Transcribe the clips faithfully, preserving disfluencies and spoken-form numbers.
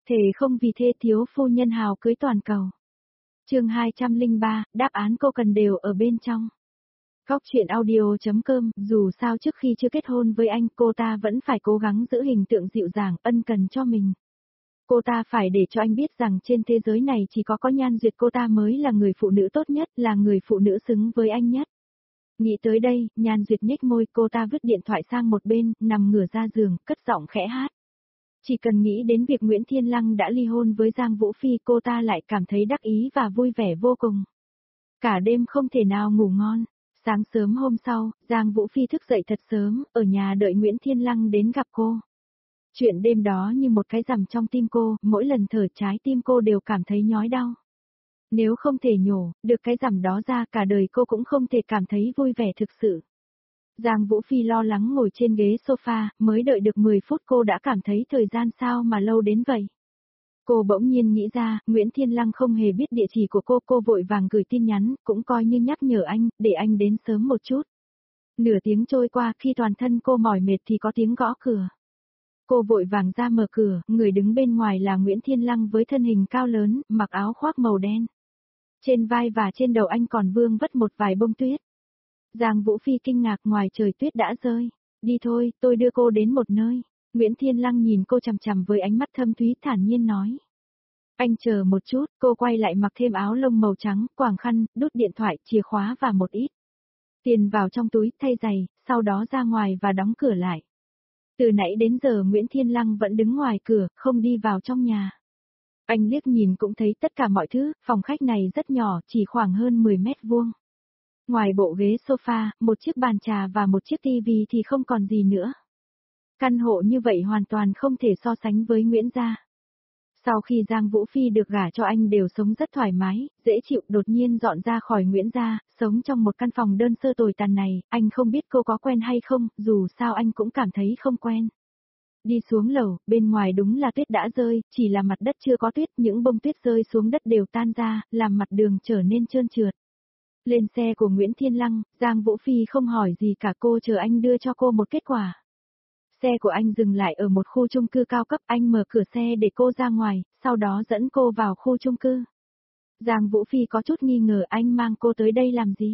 Thề không vì thê thiếu phu nhân hào cưới toàn cầu. Chương hai trăm lẻ ba, đáp án cô cần đều ở bên trong. Góc truyện audio.com, dù sao trước khi chưa kết hôn với anh, cô ta vẫn phải cố gắng giữ hình tượng dịu dàng, ân cần cho mình. Cô ta phải để cho anh biết rằng trên thế giới này chỉ có có Nhan Duyệt cô ta mới là người phụ nữ tốt nhất, là người phụ nữ xứng với anh nhất. Nghĩ tới đây, Nhan Duyệt nhếch môi, cô ta vứt điện thoại sang một bên, nằm ngửa ra giường, cất giọng khẽ hát. Chỉ cần nghĩ đến việc Nguyễn Thiên Lăng đã ly hôn với Giang Vũ Phi, cô ta lại cảm thấy đắc ý và vui vẻ vô cùng. Cả đêm không thể nào ngủ ngon. Sáng sớm hôm sau, Giang Vũ Phi thức dậy thật sớm, ở nhà đợi Nguyễn Thiên Lăng đến gặp cô. Chuyện đêm đó như một cái rằm trong tim cô, mỗi lần thở trái tim cô đều cảm thấy nhói đau. Nếu không thể nhổ được cái rằm đó ra, cả đời cô cũng không thể cảm thấy vui vẻ thực sự. Giang Vũ Phi lo lắng ngồi trên ghế sofa, mới đợi được mười phút cô đã cảm thấy thời gian sao mà lâu đến vậy. Cô bỗng nhiên nghĩ ra, Nguyễn Thiên Lăng không hề biết địa chỉ của cô, cô vội vàng gửi tin nhắn, cũng coi như nhắc nhở anh, để anh đến sớm một chút. Nửa tiếng trôi qua, khi toàn thân cô mỏi mệt thì có tiếng gõ cửa. Cô vội vàng ra mở cửa, người đứng bên ngoài là Nguyễn Thiên Lăng với thân hình cao lớn, mặc áo khoác màu đen. Trên vai và trên đầu anh còn vương vất một vài bông tuyết. Giang Vũ Phi kinh ngạc, ngoài trời tuyết đã rơi. Đi thôi, tôi đưa cô đến một nơi. Nguyễn Thiên Lăng nhìn cô chằm chằm với ánh mắt thâm thúy, thản nhiên nói. Anh chờ một chút, cô quay lại mặc thêm áo lông màu trắng, quàng khăn, đút điện thoại, chìa khóa và một ít tiền vào trong túi, thay giày, sau đó ra ngoài và đóng cửa lại. Từ nãy đến giờ Nguyễn Thiên Lăng vẫn đứng ngoài cửa, không đi vào trong nhà. Anh liếc nhìn cũng thấy tất cả mọi thứ, phòng khách này rất nhỏ, chỉ khoảng hơn mười mét vuông. Ngoài bộ ghế sofa, một chiếc bàn trà và một chiếc tivi thì không còn gì nữa. Căn hộ như vậy hoàn toàn không thể so sánh với Nguyễn gia. Sau khi Giang Vũ Phi được gả cho anh đều sống rất thoải mái, dễ chịu, đột nhiên dọn ra khỏi Nguyễn gia, sống trong một căn phòng đơn sơ tồi tàn này, anh không biết cô có quen hay không, dù sao anh cũng cảm thấy không quen. Đi xuống lầu, bên ngoài đúng là tuyết đã rơi, chỉ là mặt đất chưa có tuyết, những bông tuyết rơi xuống đất đều tan ra, làm mặt đường trở nên trơn trượt. Lên xe của Nguyễn Thiên Lăng, Giang Vũ Phi không hỏi gì cả, cô chờ anh đưa cho cô một kết quả. Xe của anh dừng lại ở một khu chung cư cao cấp, anh mở cửa xe để cô ra ngoài, sau đó dẫn cô vào khu chung cư. Giang Vũ Phi có chút nghi ngờ, anh mang cô tới đây làm gì?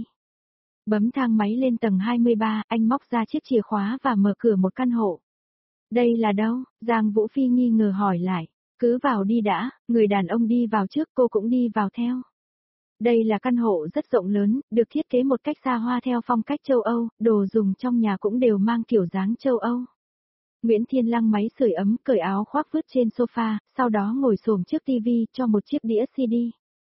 Bấm thang máy lên tầng hai mươi ba, anh móc ra chiếc chìa khóa và mở cửa một căn hộ. Đây là đâu? Giang Vũ Phi nghi ngờ hỏi lại. Cứ vào đi đã, người đàn ông đi vào trước, cô cũng đi vào theo. Đây là căn hộ rất rộng lớn, được thiết kế một cách xa hoa theo phong cách châu Âu, đồ dùng trong nhà cũng đều mang kiểu dáng châu Âu. Nguyễn Thiên Lăng máy sưởi ấm, cởi áo khoác vứt trên sofa, sau đó ngồi xổm trước tivi cho một chiếc đĩa xê đê.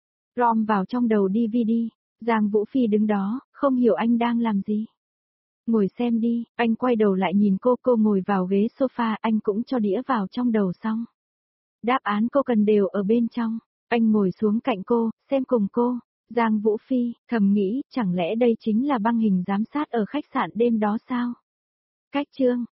Rom vào trong đầu đê vê đê, Giang Vũ Phi đứng đó, không hiểu anh đang làm gì. Ngồi xem đi, anh quay đầu lại nhìn cô, cô ngồi vào ghế sofa, anh cũng cho đĩa vào trong đầu xong. Đáp án cô cần đều ở bên trong, anh ngồi xuống cạnh cô, xem cùng cô. Giang Vũ Phi, thầm nghĩ, chẳng lẽ đây chính là băng hình giám sát ở khách sạn đêm đó sao? Cách chương